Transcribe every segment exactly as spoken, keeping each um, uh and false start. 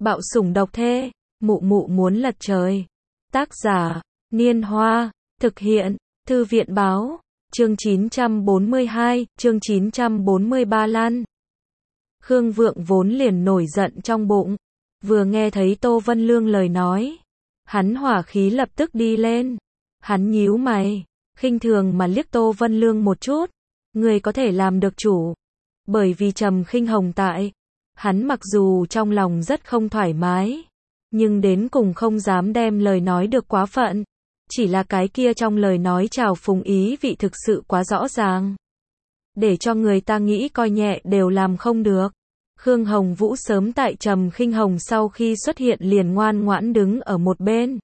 Bạo sủng độc thê, mụ mụ muốn lật trời. Tác giả, Niên Hoa, thực hiện, Thư viện báo, chương chín trăm bốn mươi hai, chương chín trăm bốn mươi ba Lan. Khương Vượng vốn liền nổi giận trong bụng, vừa nghe thấy Tô Vân Lương lời nói, hắn hỏa khí lập tức đi lên. Hắn nhíu mày, khinh thường mà liếc Tô Vân Lương một chút, người có thể làm được chủ. Bởi vì Trầm Khinh Hồng tại, hắn mặc dù trong lòng rất không thoải mái, nhưng đến cùng không dám đem lời nói được quá phận. Chỉ là cái kia trong lời nói trào phúng ý vị thực sự quá rõ ràng, để cho người ta nghĩ coi nhẹ đều làm không được. Khương Hồng Vũ sớm tại Trầm Khinh Hồng sau khi xuất hiện liền ngoan ngoãn đứng ở một bên.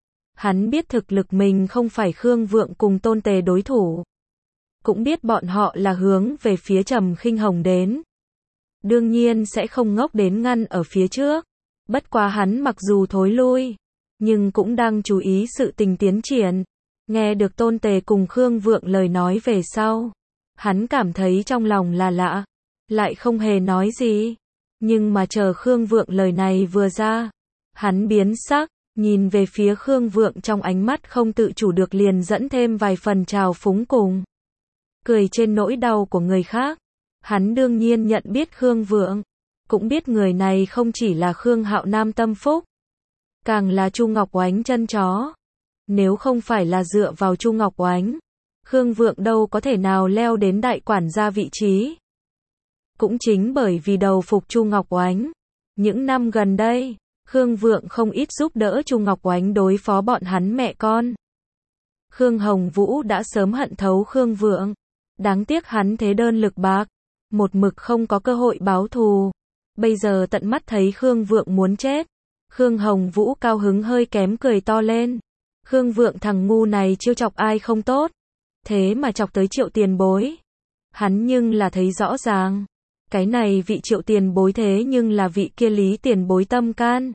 Hắn biết thực lực mình không phải Khương Vượng cùng Tôn Tề đối thủ, cũng biết bọn họ là hướng về phía Trầm Khinh Hồng đến, đương nhiên sẽ không ngốc đến ngăn ở phía trước. Bất quá hắn mặc dù thối lui, nhưng cũng đang chú ý sự tình tiến triển. Nghe được Tôn Tề cùng Khương Vượng lời nói về sau, hắn cảm thấy trong lòng là lạ, lại không hề nói gì. Nhưng mà chờ Khương Vượng lời này vừa ra, hắn biến sắc, nhìn về phía Khương Vượng trong ánh mắt không tự chủ được liền dẫn thêm vài phần trào phúng cùng cười trên nỗi đau của người khác. Hắn đương nhiên nhận biết Khương Vượng, cũng biết người này không chỉ là Khương Hạo Nam tâm phúc, càng là Chu Ngọc Oánh chân chó. Nếu không phải là dựa vào Chu Ngọc Oánh, Khương Vượng đâu có thể nào leo đến đại quản gia vị trí. Cũng chính bởi vì đầu phục Chu Ngọc Oánh, những năm gần đây, Khương Vượng không ít giúp đỡ Chu Ngọc Oánh đối phó bọn hắn mẹ con. Khương Hồng Vũ đã sớm hận thấu Khương Vượng, đáng tiếc hắn thế đơn lực bạc, một mực không có cơ hội báo thù. Bây giờ tận mắt thấy Khương Vượng muốn chết, Khương Hồng Vũ cao hứng hơi kém cười to lên. Khương Vượng thằng ngu này trêu chọc ai không tốt, thế mà chọc tới Triệu tiền bối. Hắn nhưng là thấy rõ ràng, cái này vị Triệu tiền bối thế nhưng là vị kia Lý tiền bối tâm can.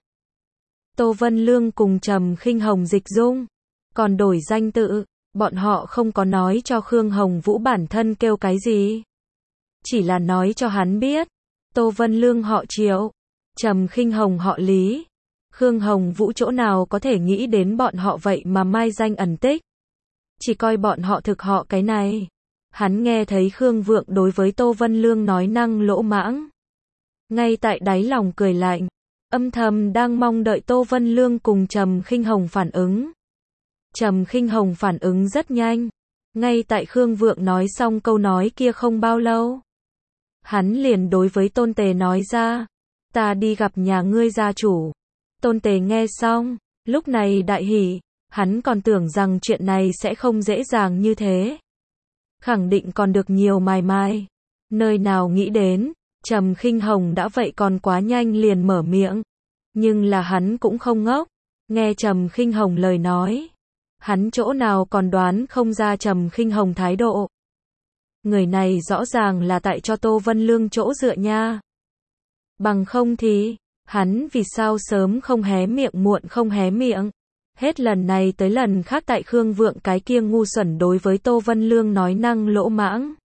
Tô Vân Lương cùng Trầm Khinh Hồng dịch dung, còn đổi danh tự, bọn họ không có nói cho Khương Hồng Vũ bản thân kêu cái gì, chỉ là nói cho hắn biết, Tô Vân Lương họ Triệu, Trầm Khinh Hồng họ Lý. Khương Hồng Vũ chỗ nào có thể nghĩ đến bọn họ vậy mà mai danh ẩn tích, chỉ coi bọn họ thực họ cái này. Hắn nghe thấy Khương Vượng đối với Tô Vân Lương nói năng lỗ mãng, ngay tại đáy lòng cười lạnh, âm thầm đang mong đợi Tô Vân Lương cùng Trầm Khinh Hồng phản ứng. Trầm Khinh Hồng phản ứng rất nhanh, ngay tại Khương Vượng nói xong câu nói kia không bao lâu, hắn liền đối với Tôn Tề nói ra, ta đi gặp nhà ngươi gia chủ. Tôn Tề nghe xong, lúc này đại hỉ, hắn còn tưởng rằng chuyện này sẽ không dễ dàng như thế, khẳng định còn được nhiều mài mai. Nơi nào nghĩ đến, Trầm Khinh Hồng đã vậy còn quá nhanh liền mở miệng. Nhưng là hắn cũng không ngốc, nghe Trầm Khinh Hồng lời nói, hắn chỗ nào còn đoán không ra Trầm Khinh Hồng thái độ. Người này rõ ràng là tại cho Tô Vân Lương chỗ dựa nha. Bằng không thì, hắn vì sao sớm không hé miệng muộn không hé miệng. Hết lần này tới lần khác tại Khương Vượng cái kia ngu xuẩn đối với Tô Vân Lương nói năng lỗ mãng,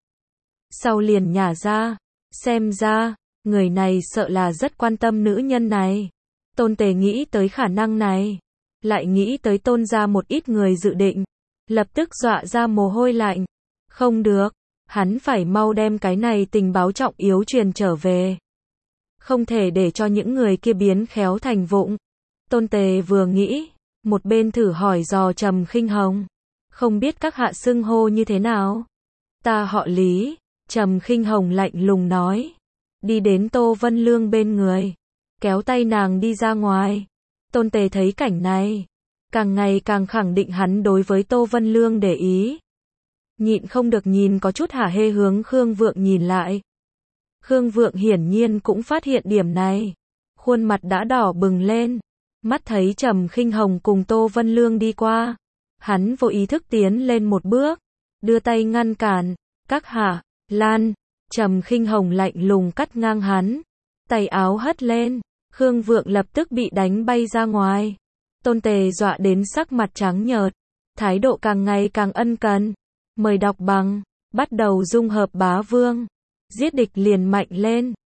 sau liền nhả ra, xem ra, người này sợ là rất quan tâm nữ nhân này. Tôn Tề nghĩ tới khả năng này, lại nghĩ tới Tôn ra một ít người dự định, lập tức dọa ra mồ hôi lạnh. Không được, hắn phải mau đem cái này tình báo trọng yếu truyền trở về, không thể để cho những người kia biến khéo thành vụng. Tôn Tề vừa nghĩ, một bên thử hỏi dò Trầm Khinh Hồng, không biết các hạ xưng hô như thế nào? Ta họ Lý. Trầm Khinh Hồng lạnh lùng nói, đi đến Tô Vân Lương bên người, kéo tay nàng đi ra ngoài. Tôn Tề thấy cảnh này, càng ngày càng khẳng định hắn đối với Tô Vân Lương để ý, nhịn không được nhìn có chút hả hê hướng Khương Vượng nhìn lại. Khương Vượng hiển nhiên cũng phát hiện điểm này, khuôn mặt đã đỏ bừng lên, mắt thấy Trầm Khinh Hồng cùng Tô Vân Lương đi qua, hắn vô ý thức tiến lên một bước, đưa tay ngăn cản. Các hạ, Lan. Trầm Khinh Hồng lạnh lùng cắt ngang hắn, tay áo hất lên, Khương Vượng lập tức bị đánh bay ra ngoài. Tôn Tề dọa đến sắc mặt trắng nhợt, thái độ càng ngày càng ân cần. Mời đọc bằng, bắt đầu dung hợp bá vương, giết địch liền mạnh lên.